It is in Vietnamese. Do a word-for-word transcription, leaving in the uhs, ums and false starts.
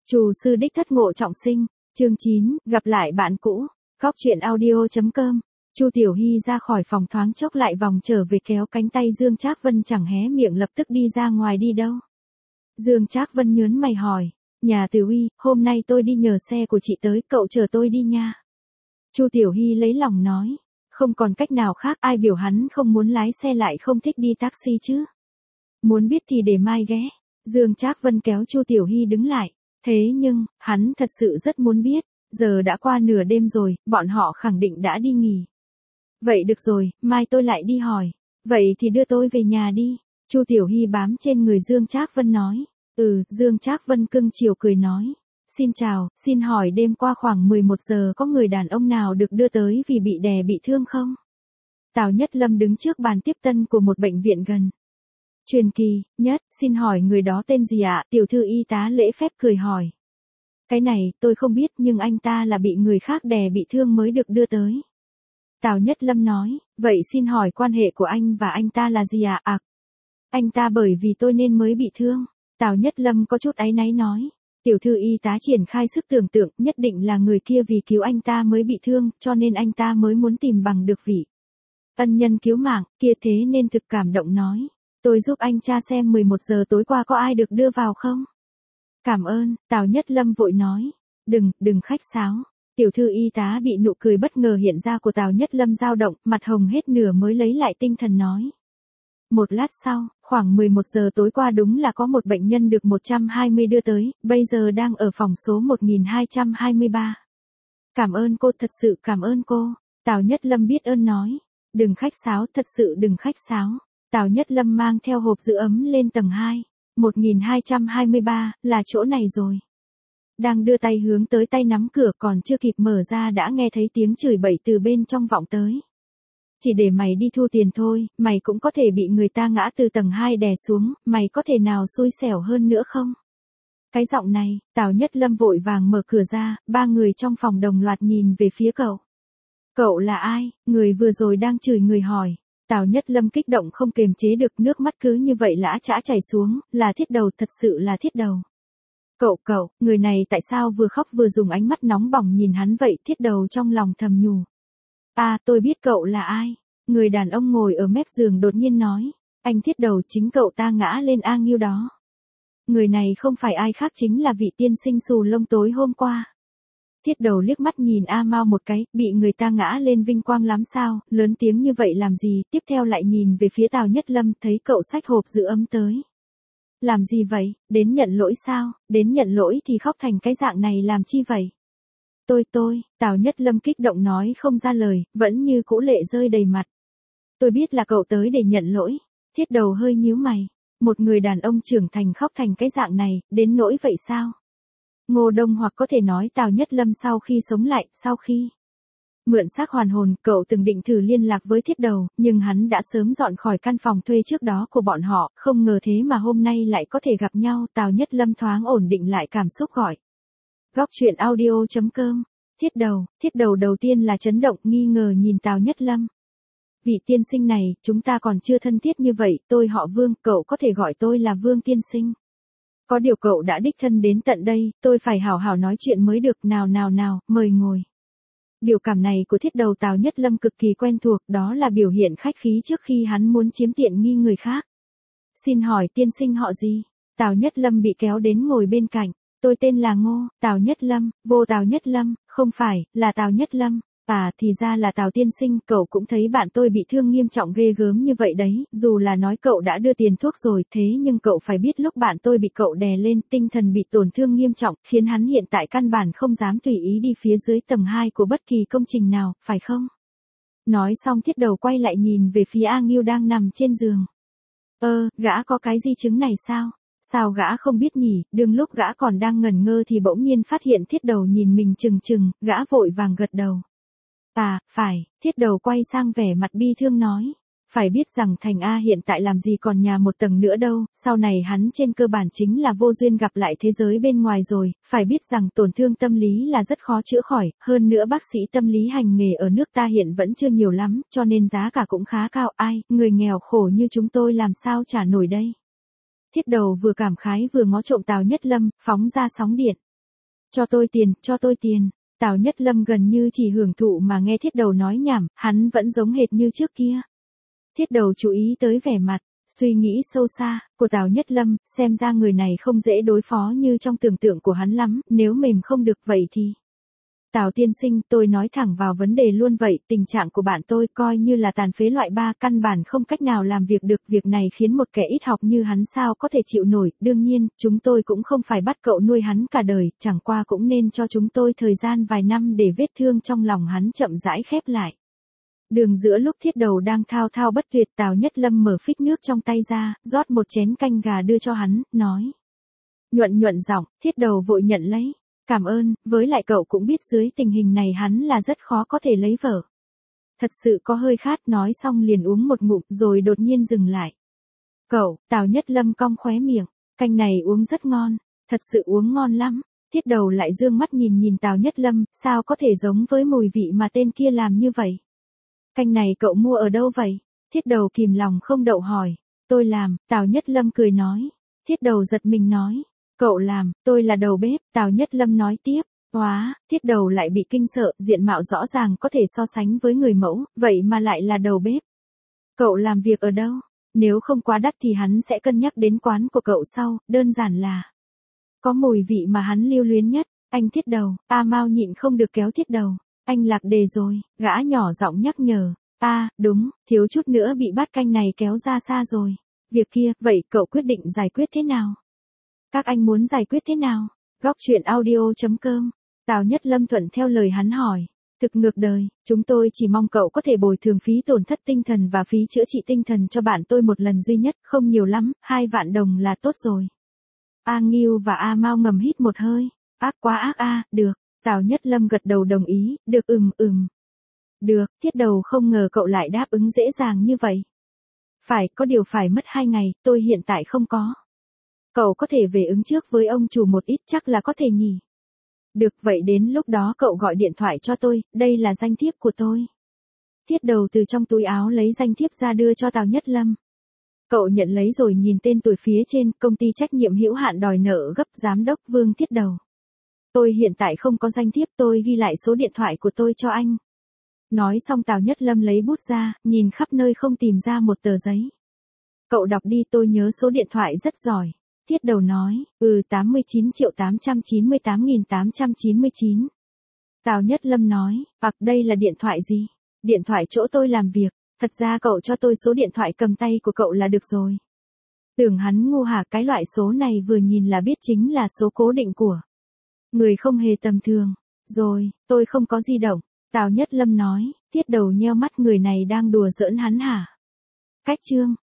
Trù sư đích thất ngộ trọng sinh, chương chín, gặp lại bạn cũ, góc chuyện audio.com. Chu Tiểu Hy ra khỏi phòng thoáng chốc lại vòng trở về kéo cánh tay Dương Trác Vân chẳng hé miệng lập tức đi ra ngoài đi đâu. Dương Trác Vân nhớn mày hỏi, nhà Từ Uy, hôm nay tôi đi nhờ xe của chị tới, cậu chờ tôi đi nha. Chu Tiểu Hy lấy lòng nói, không còn cách nào khác, ai biểu hắn không muốn lái xe lại không thích đi taxi chứ. Muốn biết thì để mai ghé. Dương Trác Vân kéo Chu Tiểu Hy đứng lại. Thế nhưng, hắn thật sự rất muốn biết, giờ đã qua nửa đêm rồi, bọn họ khẳng định đã đi nghỉ. Vậy được rồi, mai tôi lại đi hỏi. Vậy thì đưa tôi về nhà đi. Chu Tiểu Hy bám trên người Dương Trác Vân nói. Ừ, Dương Trác Vân cưng chiều cười nói. Xin chào, xin hỏi đêm qua khoảng mười một giờ có người đàn ông nào được đưa tới vì bị đè bị thương không? Tào Nhất Lâm đứng trước bàn tiếp tân của một bệnh viện gần. Truyền kỳ, nhất, xin hỏi người đó tên gì ạ? Tiểu thư y tá lễ phép cười hỏi. Cái này, tôi không biết nhưng anh ta là bị người khác đè bị thương mới được đưa tới. Tào Nhất Lâm nói, vậy xin hỏi quan hệ của anh và anh ta là gì ạ? À, anh ta bởi vì tôi nên mới bị thương. Tào Nhất Lâm có chút áy náy nói. Tiểu thư y tá triển khai sức tưởng tượng, nhất định là người kia vì cứu anh ta mới bị thương, cho nên anh ta mới muốn tìm bằng được vị ân nhân cứu mạng, kia thế nên thực cảm động nói. Tôi giúp anh tra xem mười một giờ tối qua có ai được đưa vào không? Cảm ơn, Tào Nhất Lâm vội nói. Đừng, đừng khách sáo. Tiểu thư y tá bị nụ cười bất ngờ hiện ra của Tào Nhất Lâm dao động, mặt hồng hết nửa mới lấy lại tinh thần nói. Một lát sau, khoảng mười một giờ tối qua đúng là có một bệnh nhân được một trăm hai mươi đưa tới, bây giờ đang ở phòng số một nghìn hai trăm hai mươi ba. Cảm ơn cô, thật sự cảm ơn cô. Tào Nhất Lâm biết ơn nói. Đừng khách sáo, thật sự đừng khách sáo. Tào Nhất Lâm mang theo hộp giữ ấm lên tầng hai. một nghìn hai trăm hai mươi ba, là chỗ này rồi. Đang đưa tay hướng tới tay nắm cửa còn chưa kịp mở ra đã nghe thấy tiếng chửi bậy từ bên trong vọng tới. Chỉ để mày đi thu tiền thôi, mày cũng có thể bị người ta ngã từ tầng hai đè xuống, mày có thể nào xui xẻo hơn nữa không? Cái giọng này, Tào Nhất Lâm vội vàng mở cửa ra, ba người trong phòng đồng loạt nhìn về phía cậu. Cậu là ai? Người vừa rồi đang chửi người hỏi. Tào Nhất Lâm kích động không kềm chế được, nước mắt cứ như vậy lã chã chảy xuống, là Thiết Đầu, thật sự là Thiết Đầu. Cậu cậu, người này tại sao vừa khóc vừa dùng ánh mắt nóng bỏng nhìn hắn vậy? Thiết Đầu trong lòng thầm nhủ. À, tôi biết cậu là ai. Người đàn ông ngồi ở mép giường đột nhiên nói. Anh Thiết Đầu, chính cậu ta ngã lên A Nghiêu đó. Người này không phải ai khác chính là vị tiên sinh xù lông tối hôm qua. Thiết Đầu liếc mắt nhìn A Mao một cái, bị người ta ngã lên vinh quang lắm sao, lớn tiếng như vậy làm gì, tiếp theo lại nhìn về phía Tào Nhất Lâm, thấy cậu xách hộp giữ ấm tới. Làm gì vậy, đến nhận lỗi sao, đến nhận lỗi thì khóc thành cái dạng này làm chi vậy? Tôi tôi, Tào Nhất Lâm kích động nói không ra lời, vẫn như cũ lệ rơi đầy mặt. Tôi biết là cậu tới để nhận lỗi. Thiết Đầu hơi nhíu mày, một người đàn ông trưởng thành khóc thành cái dạng này, đến nỗi vậy sao? Ngô Đông hoặc có thể nói Tào Nhất Lâm sau khi sống lại, sau khi mượn xác hoàn hồn, cậu từng định thử liên lạc với Thiết Đầu, nhưng hắn đã sớm dọn khỏi căn phòng thuê trước đó của bọn họ, không ngờ thế mà hôm nay lại có thể gặp nhau. Tào Nhất Lâm thoáng ổn định lại cảm xúc gọi. Góc chuyện audio.com. Thiết Đầu, Thiết Đầu đầu tiên là chấn động, nghi ngờ nhìn Tào Nhất Lâm. Vị tiên sinh này, chúng ta còn chưa thân thiết như vậy, tôi họ Vương, cậu có thể gọi tôi là Vương tiên sinh. Có điều cậu đã đích thân đến tận đây, tôi phải hảo hảo nói chuyện mới được, nào nào nào, mời ngồi. Biểu cảm này của Thiết Đầu Tào Nhất Lâm cực kỳ quen thuộc, đó là biểu hiện khách khí trước khi hắn muốn chiếm tiện nghi người khác. Xin hỏi tiên sinh họ gì? Tào Nhất Lâm bị kéo đến ngồi bên cạnh. Tôi tên là Ngô, Tào Nhất Lâm, vô Tào Nhất Lâm, không phải, là Tào Nhất Lâm. À, thì ra là Tào tiên sinh, cậu cũng thấy bạn tôi bị thương nghiêm trọng ghê gớm như vậy đấy, dù là nói cậu đã đưa tiền thuốc rồi, thế nhưng cậu phải biết lúc bạn tôi bị cậu đè lên, tinh thần bị tổn thương nghiêm trọng, khiến hắn hiện tại căn bản không dám tùy ý đi phía dưới tầng hai của bất kỳ công trình nào, phải không? Nói xong Thiết Đầu quay lại nhìn về phía A Nghiêu đang nằm trên giường. Ơ, gã có cái di chứng này sao? Sao gã không biết nhỉ? Đương lúc gã còn đang ngẩn ngơ thì bỗng nhiên phát hiện Thiết Đầu nhìn mình chừng chừng, gã vội vàng gật đầu. À, phải, Thiết Đầu quay sang vẻ mặt bi thương nói. Phải biết rằng Thành A hiện tại làm gì còn nhà một tầng nữa đâu, sau này hắn trên cơ bản chính là vô duyên gặp lại thế giới bên ngoài rồi, phải biết rằng tổn thương tâm lý là rất khó chữa khỏi, hơn nữa bác sĩ tâm lý hành nghề ở nước ta hiện vẫn chưa nhiều lắm, cho nên giá cả cũng khá cao, ai, người nghèo khổ như chúng tôi làm sao trả nổi đây. Thiết Đầu vừa cảm khái vừa ngó trộm Tào Nhất Lâm, phóng ra sóng điện. Cho tôi tiền, cho tôi tiền. Tào Nhất Lâm gần như chỉ hưởng thụ mà nghe Thiết Đầu nói nhảm, hắn vẫn giống hệt như trước kia. Thiết Đầu chú ý tới vẻ mặt, suy nghĩ sâu xa, của Tào Nhất Lâm, xem ra người này không dễ đối phó như trong tưởng tượng của hắn lắm, nếu mềm không được vậy thì... Tào tiên sinh, tôi nói thẳng vào vấn đề luôn vậy, tình trạng của bạn tôi coi như là tàn phế loại ba, căn bản không cách nào làm việc được, việc này khiến một kẻ ít học như hắn sao có thể chịu nổi, đương nhiên, chúng tôi cũng không phải bắt cậu nuôi hắn cả đời, chẳng qua cũng nên cho chúng tôi thời gian vài năm để vết thương trong lòng hắn chậm rãi khép lại. Đường giữa lúc Thiết Đầu đang thao thao bất tuyệt, Tào Nhất Lâm mở phích nước trong tay ra, rót một chén canh gà đưa cho hắn, nói. Nhuận nhuận giọng, Thiết Đầu vội nhận lấy. Cảm ơn, với lại cậu cũng biết dưới tình hình này hắn là rất khó có thể lấy vợ. Thật sự có hơi khát, nói xong liền uống một ngụm rồi đột nhiên dừng lại. Cậu, Tào Nhất Lâm cong khóe miệng, canh này uống rất ngon, thật sự uống ngon lắm. Thiết Đầu lại dương mắt nhìn nhìn Tào Nhất Lâm, sao có thể giống với mùi vị mà tên kia làm như vậy. Canh này cậu mua ở đâu vậy? Thiết Đầu kìm lòng không đậu hỏi. Tôi làm, Tào Nhất Lâm cười nói. Thiết Đầu giật mình nói. Cậu làm, tôi là đầu bếp, Tào Nhất Lâm nói tiếp. Hóa, Thiết Đầu lại bị kinh sợ, diện mạo rõ ràng có thể so sánh với người mẫu, vậy mà lại là đầu bếp. Cậu làm việc ở đâu? Nếu không quá đắt thì hắn sẽ cân nhắc đến quán của cậu sau, đơn giản là có mùi vị mà hắn lưu luyến nhất. Anh Thiết Đầu, A Mao nhịn không được kéo Thiết Đầu. Anh lạc đề rồi, gã nhỏ giọng nhắc nhở. A, à, đúng, thiếu chút nữa bị bát canh này kéo ra xa rồi. Việc kia, vậy cậu quyết định giải quyết thế nào? Các anh muốn giải quyết thế nào? Góc truyện audio chấm com. Tào Nhất Lâm thuận theo lời hắn hỏi. Thực ngược đời, chúng tôi chỉ mong cậu có thể bồi thường phí tổn thất tinh thần và phí chữa trị tinh thần cho bạn tôi một lần duy nhất, không nhiều lắm, hai vạn đồng là tốt rồi. A Ngưu và A Mao ngầm hít một hơi. Ác quá ác a, được. Tào Nhất Lâm gật đầu đồng ý, được ừm ừm. Được, Thiết Đầu không ngờ cậu lại đáp ứng dễ dàng như vậy. Phải, có điều phải mất hai ngày, tôi hiện tại không có. Cậu có thể về ứng trước với ông chủ một ít chắc là có thể nhỉ. Được vậy đến lúc đó cậu gọi điện thoại cho tôi, đây là danh thiếp của tôi. Thiết Đầu từ trong túi áo lấy danh thiếp ra đưa cho Tào Nhất Lâm. Cậu nhận lấy rồi nhìn tên tuổi phía trên, công ty trách nhiệm hữu hạn đòi nợ gấp giám đốc Vương Thiết Đầu. Tôi hiện tại không có danh thiếp, tôi ghi lại số điện thoại của tôi cho anh. Nói xong Tào Nhất Lâm lấy bút ra, nhìn khắp nơi không tìm ra một tờ giấy. Cậu đọc đi, tôi nhớ số điện thoại rất giỏi. Thiết Đầu nói, ừ tám mươi chín triệu tám trăm chín mươi tám nghìn tám trăm chín mươi chín. Tào Nhất Lâm nói, ặc đây là điện thoại gì? Điện thoại chỗ tôi làm việc, thật ra cậu cho tôi số điện thoại cầm tay của cậu là được rồi. Tưởng hắn ngu hả, cái loại số này vừa nhìn là biết chính là số cố định của người không hề tầm thường. Rồi, tôi không có di động. Tào Nhất Lâm nói, Thiết Đầu nheo mắt, người này đang đùa giỡn hắn hả? Cách chương.